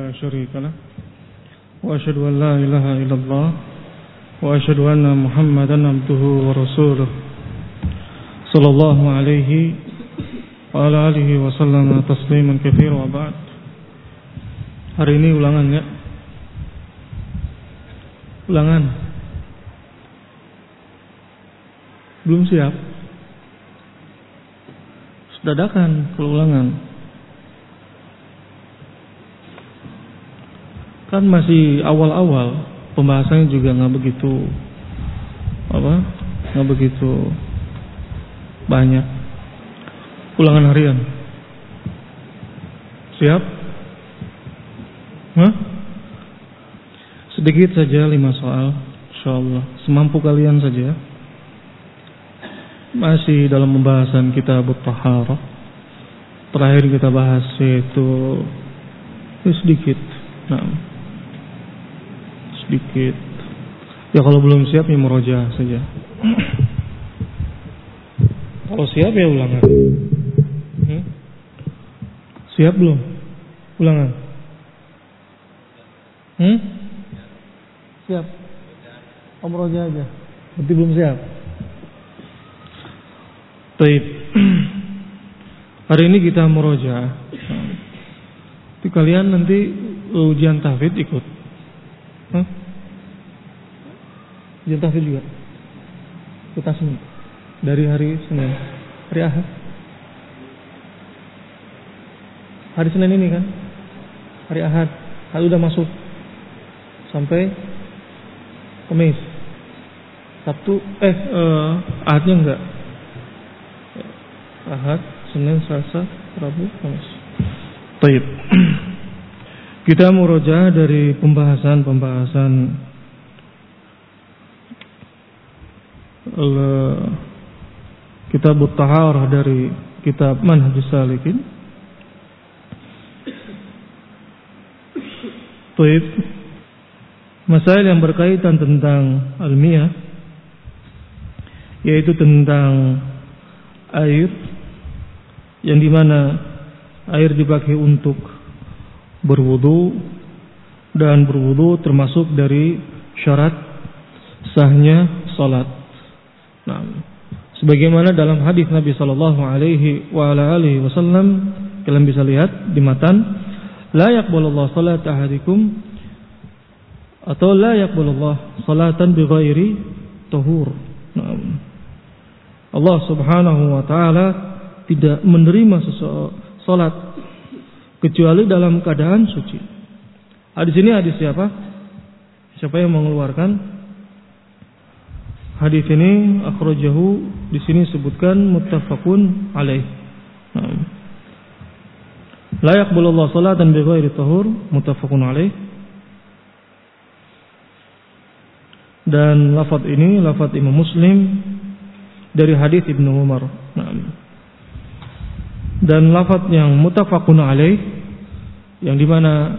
لا شريك له وأشهد أن لا إله إلا الله وأشهد أن محمدا عبده ورسوله صلى الله عليه وعلى آله وسلم تسليما كثيرا وبعد. Hari ini ulangan ya? Ulangan. Belum siap? Dadakan kalau ulangan. Kan masih awal-awal, pembahasannya juga nggak begitu banyak. Ulangan harian. Siap? Sedikit saja 5 soal, insyaallah. Semampu kalian saja. Masih dalam pembahasan kitab At-Taharah. Terakhir kita bahas yaitu sedikit. Sedikit. Ya kalau belum siap ya murojaah saja. Kalau siap ya ulangan. Siap belum? Ulangan. Siap. Murojaah aja. Berarti belum siap. Baik. Hari ini kita murojaah. Jadi kalian nanti ujian tahfidz ikut. Ujian tahfidz juga. Kita Senin. Dari hari Senin. Hari Ahad. Hari Senin ini kan? Hari Ahad. Hal udah masuk. Sampai Kamis. Sabtu Ahadnya enggak. Ahad, Senin, Selasa, Rabu, Kamis. Baik. Kita murojaah dari pembahasan kitab At-Taharah dari kitab Manhajus Salikin. Baik. Masail yang berkaitan tentang al-miyah, yaitu tentang air, yang dimana air dipakai untuk berwudu, dan berwudu termasuk dari syarat sahnya salat. Nah, sebagaimana dalam hadis Nabi sallallahu alaihi wasallam, kalian bisa lihat di matan, la yaqbalullahu salata ahadikum, atau la yaqbalullahu salatan bighairi tahur. Nah, Allah subhanahu wa ta'ala tidak menerima salat kecuali dalam keadaan suci. Hadis ini hadis siapa? Siapa yang mengeluarkan? Hadis ini akhrajahu, di sini sebutkan muttafaqun alaih. La yaqbalullahu salatan bighairi tahur, muttafaqun alaih. Dan lafaz ini lafaz Imam Muslim dari hadis Ibnu Umar. Dan lafaz yang muttafaqun alaih, yang dimana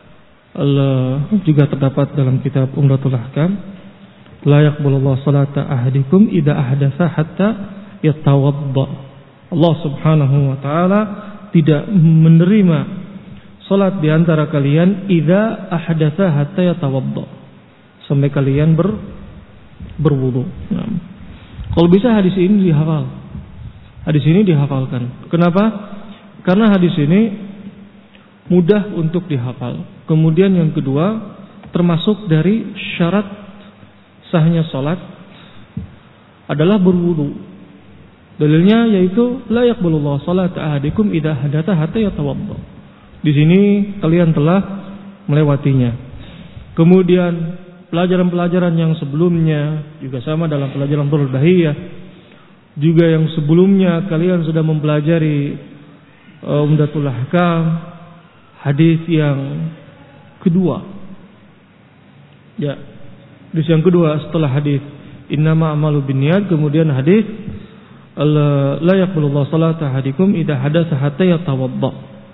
juga terdapat dalam kitab Umdatul Ahkam, la yaqbalullahu salata ahadikum idza ahdatsa hatta yatawadda. Allah Subhanahu wa taala tidak menerima salat di antara kalian idza ahdatsa hatta yatawadda, sampai kalian berwudu. Kalau bisa hadis ini dihafal. Hadis ini dihafalkan. Kenapa? Karena hadis ini mudah untuk dihafal. Kemudian yang kedua, termasuk dari syarat sahnya salat adalah berwudu. Dalilnya yaitu la yaqbalullahu salata ahadikum idza hadatsa hatta yatawadda. Di sini kalian telah melewatinya. Kemudian pelajaran-pelajaran yang sebelumnya juga sama dalam pelajaran Dhul Bahiyah. Juga yang sebelumnya kalian sudah mempelajari Umdatul Ahkam, hadis yang kedua. Ya, hadis yang kedua setelah hadis innama a'malu binniyat, kemudian hadis la yaqbalullahu salata ahadikum idza hadatsa hatta yatawadda.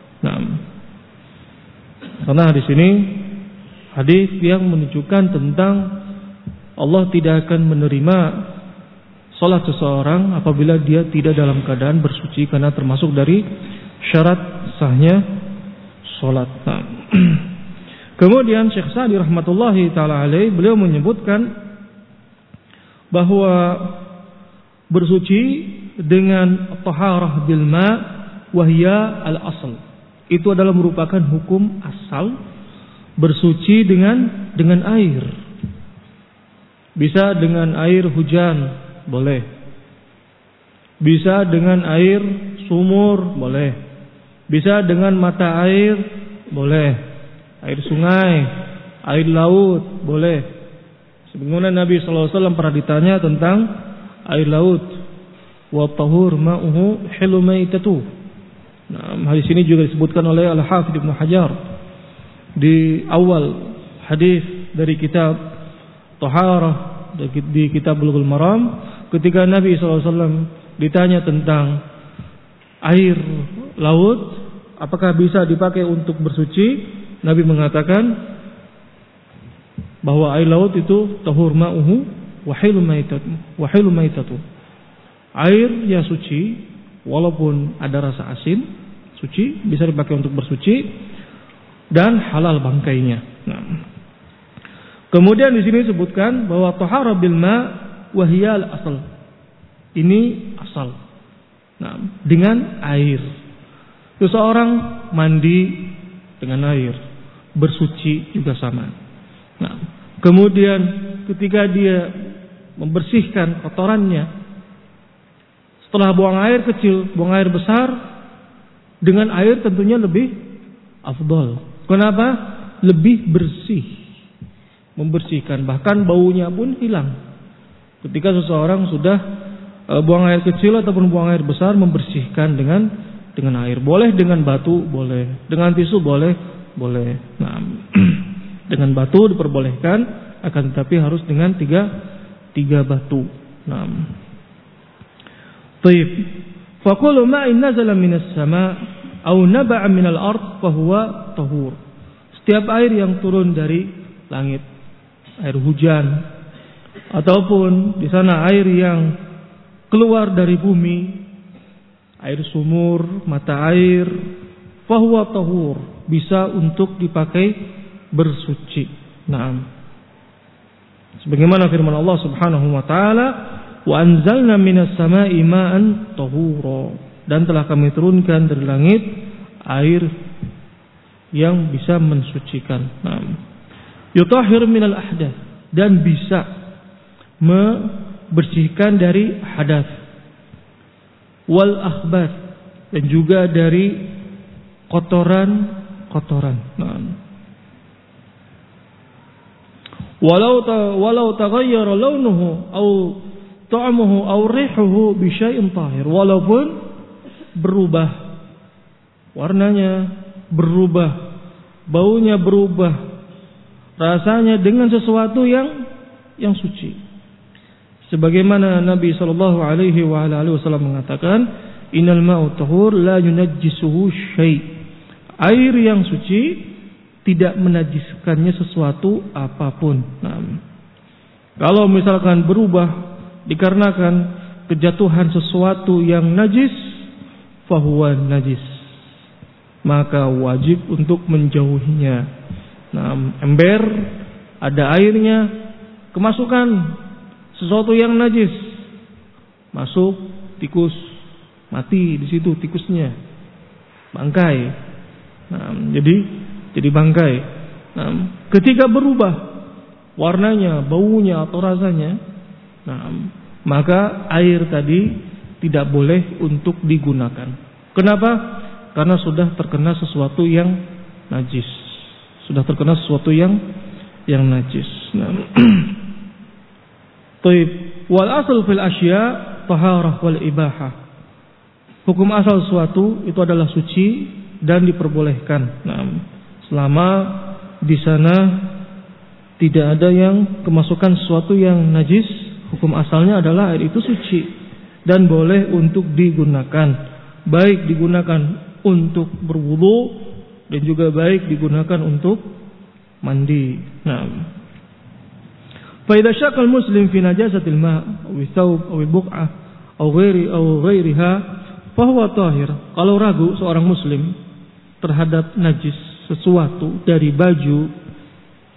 Karena hadis ini hadis yang menunjukkan tentang Allah tidak akan menerima salat seseorang apabila dia tidak dalam keadaan bersuci, karena termasuk dari syarat sahnya salat. Kemudian Syekh Sa'di rahmatullahi taala alaih, beliau menyebutkan bahwa bersuci dengan taharah bil ma wa hiya al asl, itu adalah merupakan hukum asal. Bersuci dengan air, bisa dengan air hujan boleh, bisa dengan air sumur boleh, bisa dengan mata air boleh, air sungai, air laut boleh. Sebagaimana Nabi SAW pernah ditanya tentang air laut, wa tahur ma'uhu hilu maitatu. Nah, hadis ini juga disebutkan oleh Al-Hafidz Ibnu Hajar di awal hadis dari kitab Taharah di kitab Bulughul Maram, ketika Nabi SAW ditanya tentang air laut apakah bisa dipakai untuk bersuci, Nabi mengatakan bahwa air laut itu tahur ma'uhu wa hilu maitatu, air yang suci walaupun ada rasa asin, suci, bisa dipakai untuk bersuci, dan halal bangkainya. Nah, kemudian di sini disebutkan bahwa taharah bil ma wa hiya al asal. Ini asal. Nah, dengan air. Seseorang mandi dengan air, bersuci juga sama. Nah, kemudian ketika dia membersihkan kotorannya, setelah buang air kecil, buang air besar, dengan air tentunya lebih afdal. Kenapa? Lebih bersih, membersihkan, bahkan baunya pun hilang. Ketika seseorang sudah buang air kecil ataupun buang air besar, membersihkan dengan air. Boleh dengan batu, boleh. Dengan tisu, boleh. Nah, dengan batu diperbolehkan, akan tetapi harus dengan tiga batu. Nah, taib. Faqulu ma'in nazala minas sama' au naba'a minal ard fahuwa tahur. Setiap air yang turun dari langit, air hujan ataupun di sana air yang keluar dari bumi, air sumur, mata air, fahuwa tahur, bisa untuk dipakai bersuci. Naam. Sebagaimana firman Allah Subhanahu wa taala, wa anzalna minas sama'i ma'an tahura, dan telah kami turunkan dari langit air yang bisa mensucikan. Yutahhir minal ahdath, dan bisa membersihkan dari hadas, wal akhbath, dan juga dari kotoran-kotoran. Walau taghayyara launuhu aw ta'amuhu aw rihuhu bi syai'in tahir, walaupun berubah warnanya, berubah baunya, berubah rasanya dengan sesuatu yang suci. Sebagaimana Nabi sallallahu alaihi wasallam mengatakan, innal ma'u tahur la yunajjisuhu syai'. Air yang suci tidak menajiskannya sesuatu apapun. Nah, kalau misalkan berubah dikarenakan kejatuhan sesuatu yang najis, fahuwa najis, maka wajib untuk menjauhinya. Nah, ember ada airnya, kemasukan sesuatu yang najis, masuk tikus, mati di situ tikusnya, bangkai. Nah, jadi bangkai. Nah, ketika berubah warnanya, baunya atau rasanya, nah, maka air tadi tidak boleh untuk digunakan. Kenapa? Karena sudah terkena sesuatu yang najis. Sudah terkena sesuatu yang najis. Nah. Taib. Wal asal fil asya taharah wal ibahah. Hukum asal sesuatu itu adalah suci dan diperbolehkan. Nah, selama di sana tidak ada yang kemasukan sesuatu yang najis, hukum asalnya adalah air itu suci dan boleh untuk digunakan, baik digunakan untuk berwudu dan juga baik digunakan untuk mandi. Nah, fa idza syaqqa al-muslim fi najasatil ma' aw thawb aw buq'ah aw ghairiha fa huwa tahir. Kalau ragu seorang muslim terhadap najis sesuatu dari baju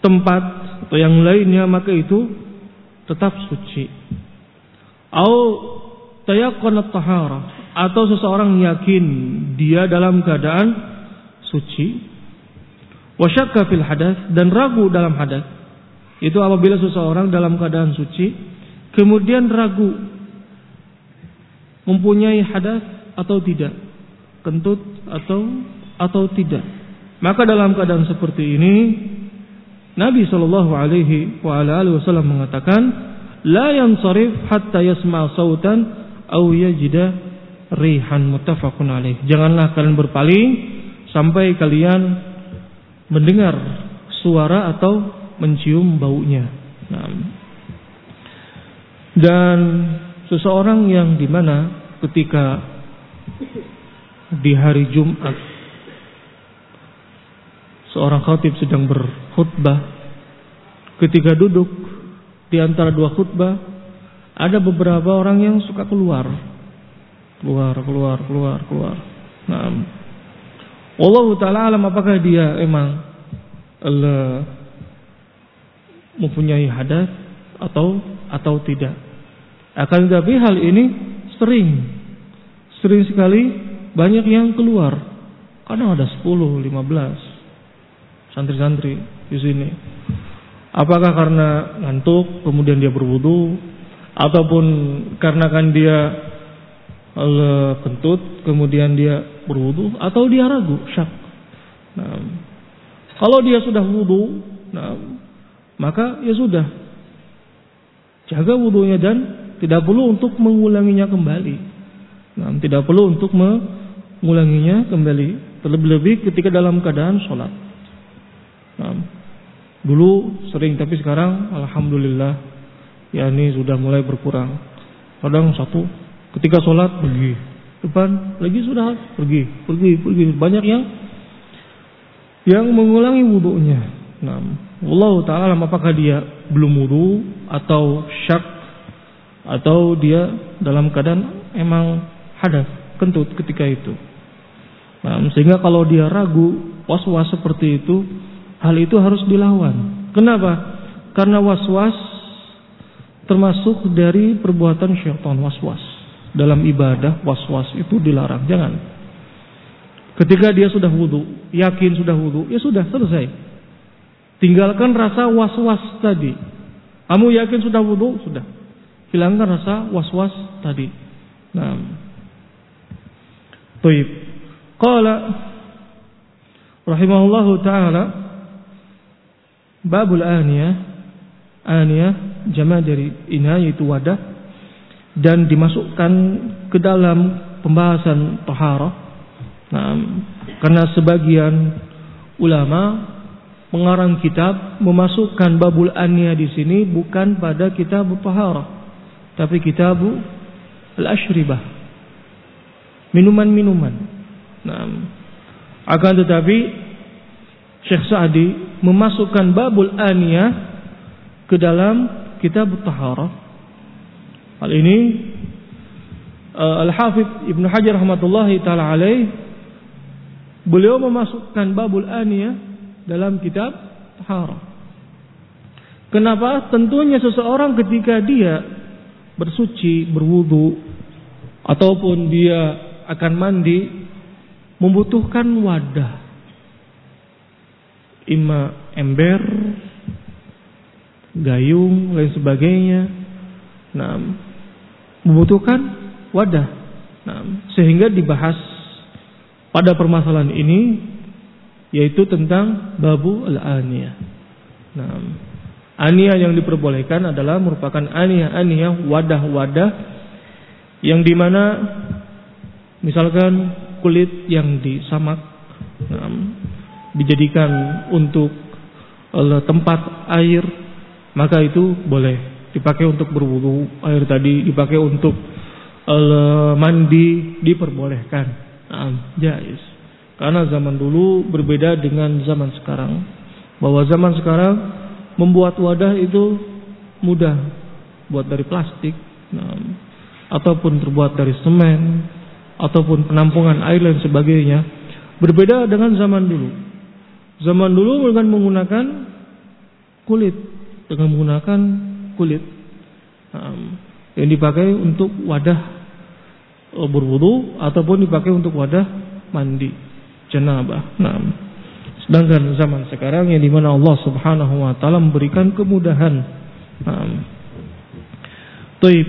tempat atau yang lainnya, maka itu tetap suci. Au tayaqqanat taharah, atau seseorang yakin dia dalam keadaan suci. Wa syakka fil hadath, dan ragu dalam hadath. Itu apabila seseorang dalam keadaan suci kemudian ragu mempunyai hadath atau tidak, kentut atau tidak. Maka dalam keadaan seperti ini Nabi sallallahu alaihi wasallam mengatakan, la yansarif hatta yasma' sautan aw yajida rihan, muttafaqun alaih. Janganlah kalian berpaling sampai kalian mendengar suara atau mencium baunya. Dan seseorang yang dimana ketika di hari Jumat seorang khatib sedang berkhutbah, ketika duduk di antara dua khutbah, ada beberapa orang yang suka keluar. Nah, Allah Ta'ala alam apakah dia emang mempunyai hadas atau tidak. Akan tetapi hal ini sering sekali banyak yang keluar. Kadang ada 10, 15 santri-santri di sini. Apakah karena ngantuk kemudian dia berwudu, ataupun karena kan dia kentut kemudian dia berwudu, atau dia ragu, syak. Nah, kalau dia sudah wudu, maka ya sudah, jaga wudunya dan tidak perlu untuk mengulanginya kembali. Tidak perlu untuk mengulanginya kembali, terlebih-lebih ketika dalam keadaan sholat. Dulu sering, tapi sekarang alhamdulillah ya ini sudah mulai berkurang. Kadang satu ketika sholat pergi depan, lagi sudah pergi. Banyak yang mengulangi wudunya. Allah Ta'ala apakah dia belum wudu atau syak, atau dia dalam keadaan emang hadas, kentut ketika itu. Sehingga kalau dia ragu, was-was seperti itu, hal itu harus dilawan. Kenapa? Karena was-was termasuk dari perbuatan syaitan. Was-was dalam ibadah, was-was itu dilarang. Jangan. Ketika dia sudah wudu, yakin sudah wudu, ya sudah, selesai. Tinggalkan rasa was-was tadi. Kamu yakin sudah wudu, sudah. Hilangkan rasa was-was tadi. Baik. Qala rahimahullahu ta'ala, babul aniyah jama' dari ina, yaitu wadah, dan dimasukkan ke dalam pembahasan taharah. Karena sebagian ulama pengarang kitab memasukkan babul aniyah di sini bukan pada kitab taharah, tapi kitab al-ashribah, minuman-minuman. Akan tetapi Syekh Sa'di memasukkan babul aniyah ke dalam kitab taharah. Hal ini Al-Hafidz Ibnu Hajar rahmatullahi taala alaih, beliau memasukkan babul aniyah dalam kitab taharah. Kenapa? Tentunya seseorang ketika dia bersuci, berwudu, ataupun dia akan mandi, membutuhkan wadah, imma ember, gayung, lain sebagainya. Membutuhkan wadah. Sehingga dibahas pada permasalahan ini, yaitu tentang babu al-aniyah. Aniyah yang diperbolehkan adalah merupakan aniyah wadah-wadah yang dimana misalkan kulit yang disamak dijadikan untuk tempat air, maka itu boleh dipakai untuk berwudu. Air tadi dipakai untuk mandi, diperbolehkan. Jaiz. Karena zaman dulu berbeda dengan zaman sekarang. Bahwa zaman sekarang membuat wadah itu mudah, buat dari plastik, ataupun terbuat dari semen, ataupun penampungan air dan sebagainya. Berbeda dengan zaman dulu. Zaman dulu dengan menggunakan kulit, dengan menggunakan kulit yang dipakai untuk wadah berwudu ataupun dipakai untuk wadah mandi janabah. Sedangkan zaman sekarang yang dimana Allah Subhanahu wa taala memberikan kemudahan. Taib.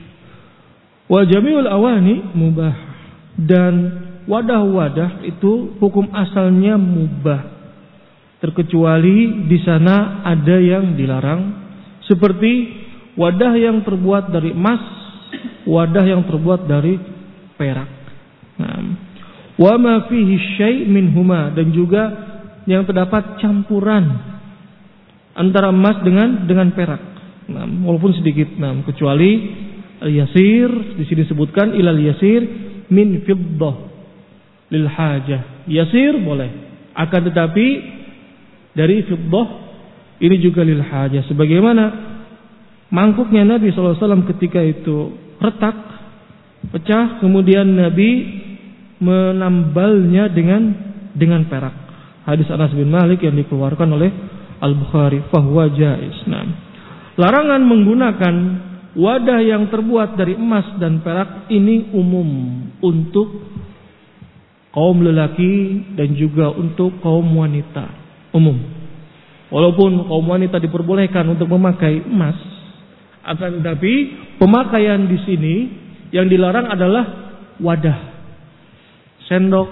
Wa jami'ul awani mubah, dan wadah-wadah itu hukum asalnya mubah, terkecuali di sana ada yang dilarang, seperti wadah yang terbuat dari emas, wadah yang terbuat dari perak. Wa ma fihi syai' minhuma, dan juga yang terdapat campuran antara emas dengan perak. Walaupun sedikit. Kecuali al-yasir, di sini disebutkan ilal yasir min fiddah lil hajah. Yasir boleh, akan tetapi dari fiddah ini juga lil hajah. Sebagaimana mangkuknya Nabi SAW ketika itu retak, pecah, kemudian Nabi menambalnya dengan perak. Hadis Anas bin Malik yang dikeluarkan oleh Al-Bukhari, fahuwa jaiz. Larangan menggunakan wadah yang terbuat dari emas dan perak ini umum untuk kaum lelaki dan juga untuk kaum wanita, umum. Walaupun kaum wanita diperbolehkan untuk memakai emas, akan tetapi pemakaian di sini yang dilarang adalah wadah, sendok,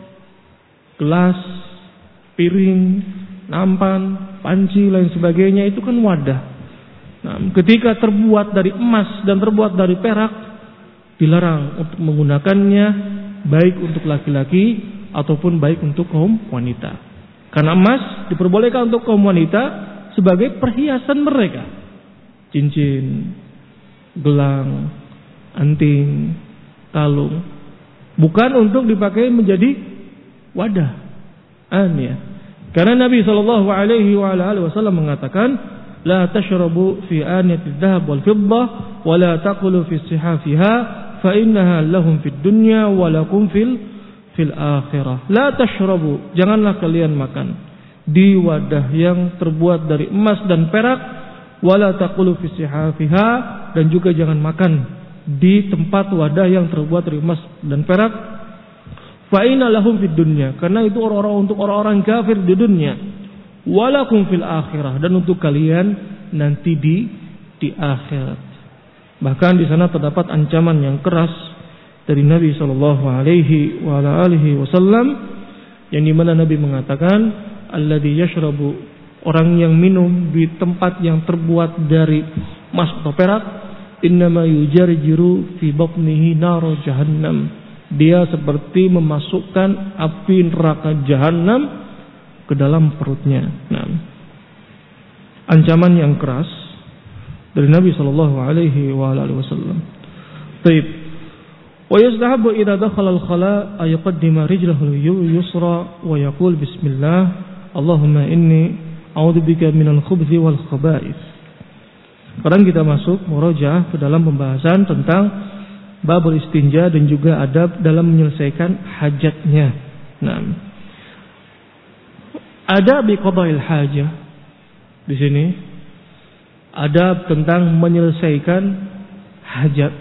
gelas, piring, nampan, panci, lain sebagainya, itu kan wadah. Ketika terbuat dari emas dan terbuat dari perak, dilarang untuk menggunakannya, baik untuk laki-laki ataupun baik untuk kaum wanita. Karena emas diperbolehkan untuk kaum wanita sebagai perhiasan mereka, cincin, gelang, anting, kalung, bukan untuk dipakai menjadi wadah. Ya. Karena Nabi SAW mengatakan, la tashrabu fi aniyati dhahab wal fiddah wa la taqulu fi sihafiha fa innaha lahum fid dunya wa lakum fil akhirah. La tashrabu, janganlah kalian makan di wadah yang terbuat dari emas dan perak, wa la taqulu fi sihafiha, dan juga jangan makan di tempat wadah yang terbuat dari emas dan perak. Fa inna lahum fid dunya, karena itu orang-orang untuk orang-orang kafir di dunia. Walakum fil akhirah, dan untuk kalian nanti di akhirat. Bahkan di sana terdapat ancaman yang keras dari Nabi sallallahu alaihi wasallam, yang dimana Nabi mengatakan, alladzi yashrabu, orang yang minum di tempat yang terbuat dari emas atau perak, innama yujarjiru fi batnihi nar jahannam, dia seperti memasukkan api neraka jahanam ke dalam perutnya. Ancaman yang keras dari Nabi sallallahu alaihi wasallam. Baik. Wa yustahabbu idza dakhala al-khala ay yuqaddima rijlahu al-yusra wa yaqul bismillah Allahumma inni a'udzubika minal khubuthi wal khaba'ith. Sekarang kita masuk murojaah ke dalam pembahasan tentang babul istinja dan juga adab dalam menyelesaikan hajatnya. Adab bi qada'il hajah. Di sini adab tentang menyelesaikan hajat.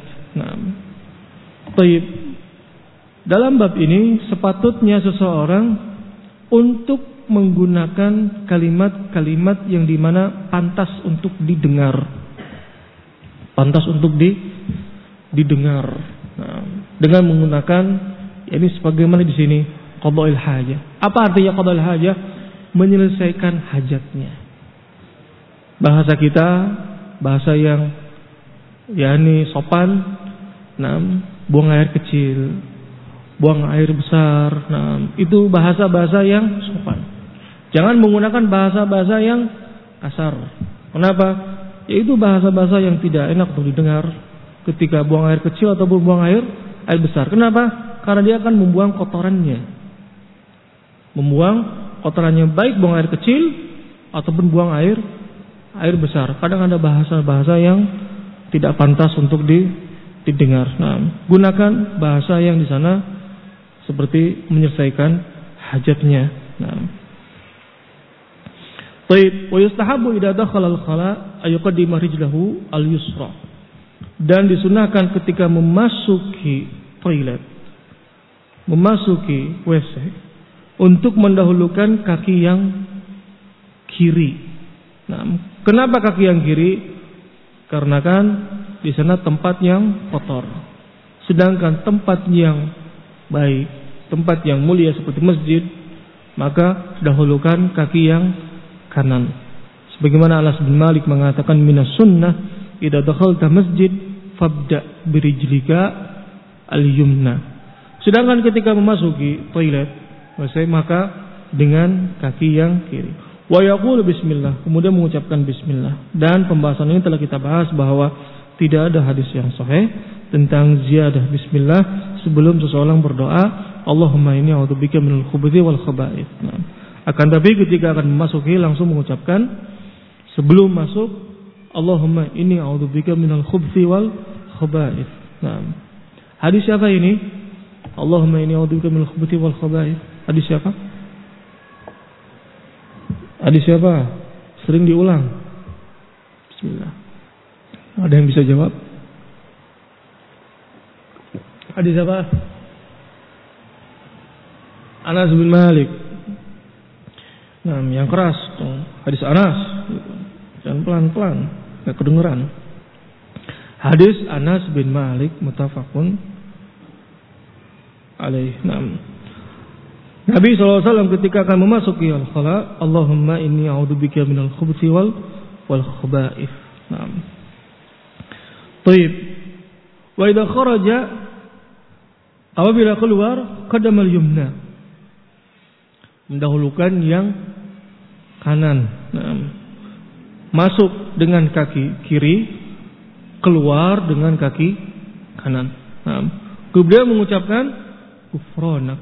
Baik. Dalam bab ini sepatutnya seseorang untuk menggunakan kalimat-kalimat yang dimana pantas untuk didengar, pantas untuk didengar. Dengan menggunakan, ini sebagaimana di sini qada'il hajah. Apa artinya qada'il hajah? Menyelesaikan hajatnya. Bahasa kita, bahasa yang sopan, buang air kecil, buang air besar, itu bahasa-bahasa yang sopan. Jangan menggunakan bahasa-bahasa yang kasar. Kenapa? Yaitu bahasa-bahasa yang tidak enak untuk didengar ketika buang air kecil ataupun buang air besar. Kenapa? Karena dia akan membuang kotorannya. Baik buang air kecil ataupun buang air besar. Kadang ada bahasa-bahasa yang tidak pantas untuk didengar. Gunakan bahasa yang di sana seperti menyelesaikan hajatnya. Taib, wa yustahabu idza dakhala al-khala ay yuqaddima rijlahu al-yusra. Dan disunahkan ketika memasuki toilet, memasuki WC, untuk mendahulukan kaki yang kiri. Nah, kenapa kaki yang kiri? Karena kan di sana tempat yang kotor. Sedangkan tempat yang baik, tempat yang mulia seperti masjid, maka dahulukan kaki yang kanan. Sebagaimana Anas bin Malik mengatakan, minas sunnah idza dakhalta masjid fabda birijlika al-yumna. Sedangkan ketika memasuki toilet, maka dengan kaki yang kiri. Wa yaqulu bismillah, kemudian mengucapkan bismillah. Dan pembahasan ini telah kita bahas bahwa tidak ada hadis yang sahih tentang ziyadah bismillah sebelum seseorang berdoa, Allahumma inni a'udzubika minal khubuthi wal khaba'ith. Akan tapi ketika akan memasuki langsung mengucapkan sebelum masuk, Allahumma inni a'udzubika minal khubuthi wal khaba'ith. Nah, hadis siapa ini? Allahumma inni a'udzubika minal khubuthi wal khaba'ith. Hadis siapa? Hadis siapa? Sering diulang. Bismillah. Ada yang bisa jawab? Hadis siapa? Anas bin Malik. Nah, yang keras, hadis Anas. Dan pelan-pelan, enggak kedengeran. Hadis Anas bin Malik muttafaqun alaih. Nabi SAW ketika akan memasuki al-khala, Allahumma inni a'udzubika minal khubuthi wal khaba'ith. Baik. Wa idza kharaja, apabila keluar, qaddamal yumna, mendahulukan yang kanan. Masuk dengan kaki kiri, keluar dengan kaki kanan. Kemudian mengucapkan gufranak.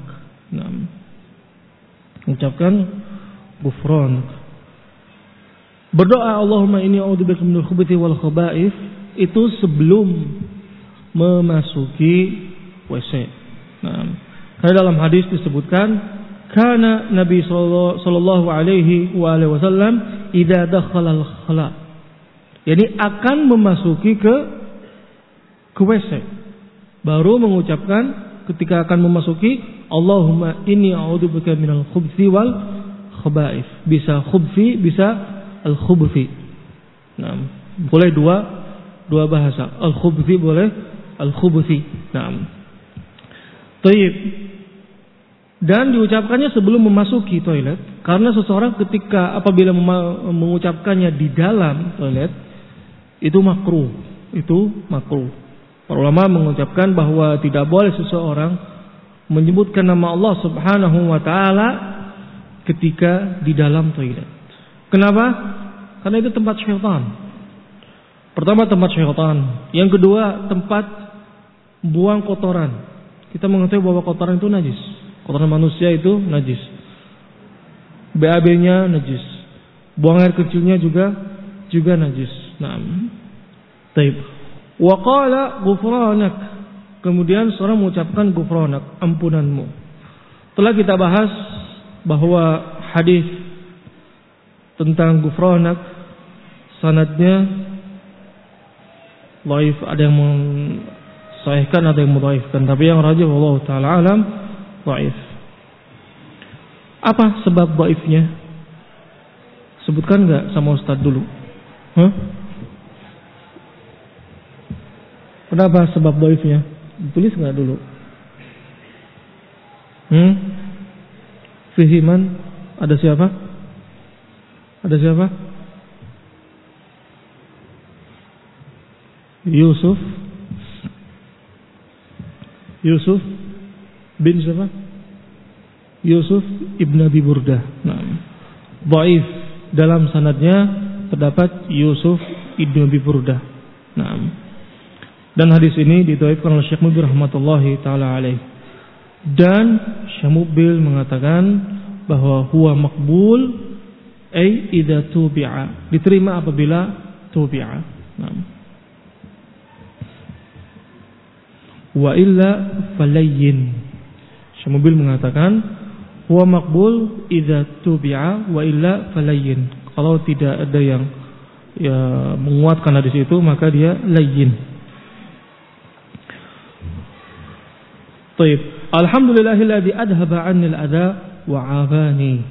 Mengucapkan gufranak. Berdoa Allahumma inni a'udzubika minal khubuthi wal khaba'ith itu sebelum memasuki WC. Karena dalam hadis disebutkan, kana Nabi sallallahu alaihi wasallam idza dakhala al-khala, jadi akan memasuki ke WC, baru mengucapkan ketika akan memasuki Allahumma inni a'udzubika minal khubuthi wal khaba'ith. Bisa khubthi, bisa al-khubuthi. Boleh dua bahasa. Al-khubuthi boleh, al-khubuthi. Taib. Dan diucapkannya sebelum memasuki toilet, karena seseorang ketika apabila mengucapkannya di dalam toilet itu makruh. Para ulama mengucapkan bahwa tidak boleh seseorang menyebutkan nama Allah Subhanahu wa taala ketika di dalam toilet. Kenapa? Karena itu tempat syaitan. Pertama, tempat syaitan. Yang kedua, tempat buang kotoran. Kita mengetahui bahwa kotoran itu najis. Kotoran manusia itu najis. BAB-nya najis. Buang air kecilnya juga najis. Taib. Wa qala ghufranak. Kemudian seorang mengucapkan ghufranak, ampunanmu. Telah kita bahas bahwa hadis tentang ghufranak sanadnya dhaif, ada yang mensahihkan, ada yang mudhaifkan, tapi yang rajih wallahu taala alam dhaif. Apa sebab dhaifnya? Sebutkan enggak sama Ustaz dulu? Kenapa sebab dhaifnya? Ditulis enggak dulu? Fihiman? Ada siapa? Yusuf bin siapa? Yusuf ibn Abi Burdah. Dhaif. Dalam sanadnya terdapat Yusuf ibn Abi Burdah. Dan hadis ini didhaifkan oleh Syekh Mubil rahmatullahi taala alaih. Dan Syekh Mubil mengatakan bahwa huwa maqbul ay idza tubi'a, diterima apabila tubi'a. Wa illa falayyin. Syekh Mubil mengatakan huwa maqbul idza tubi'a wa illa falayyin. Kalau tidak ada yang menguatkan hadis itu, maka dia layyin. Baik. Alhamdulillahilladzi adhaba 'anil adza wa 'afani.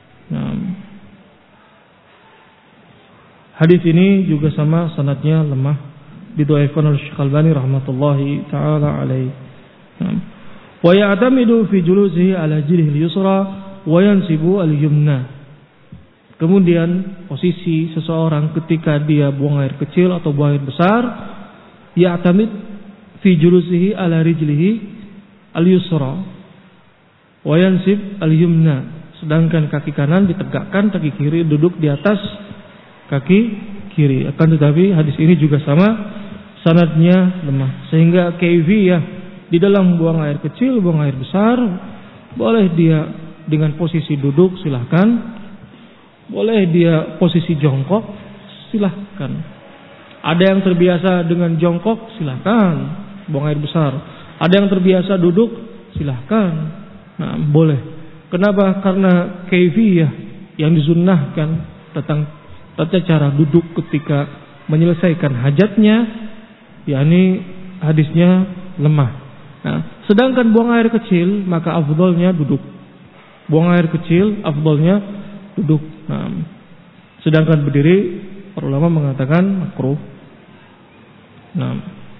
Hadis ini juga sama sanadnya lemah, didhaifkan oleh Syekh Albani rahmatullahi taala alaihi. Wa ya'tamidu fi julusihi ala jilhil yusra wa yansibu al-yumna. Kemudian posisi seseorang ketika dia buang air kecil atau buang air besar, ya'tamid fi julusihi ala rijlihi al-yusra wa yansib al-yumna. Sedangkan kaki kanan ditegakkan, kaki kiri duduk di atas kaki kiri. Akan tetapi hadis ini juga sama, sanadnya lemah. Sehingga kaifiyah di dalam buang air kecil, buang air besar, boleh dia dengan posisi duduk, silahkan. Boleh dia posisi jongkok, silahkan. Ada yang terbiasa dengan jongkok, silahkan buang air besar. Ada yang terbiasa duduk, silahkan. Nah, boleh. Kenapa? Karena kaifiyah yang disunnahkan tentang tata cara duduk ketika menyelesaikan hajatnya, yakni hadisnya lemah. Nah, sedangkan buang air kecil, maka afdolnya duduk. Buang air kecil, afdolnya duduk. Nah, sedangkan berdiri, para ulama mengatakan makruh. Nah,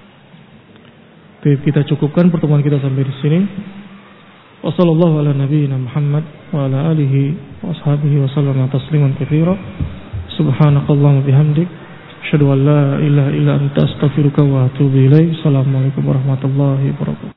kita cukupkan pertemuan kita sampai di sini. Wassallallahu ala nabiyyina Muhammad wa ala alihi wa ashabihi wa sallama tasliman katsira. Subhanakallahumma bihamdik, asyhadu an la ilaha illa anta astaghfiruka wa atubu ilaik. Assalamualaikum warahmatullahi wabarakatuh.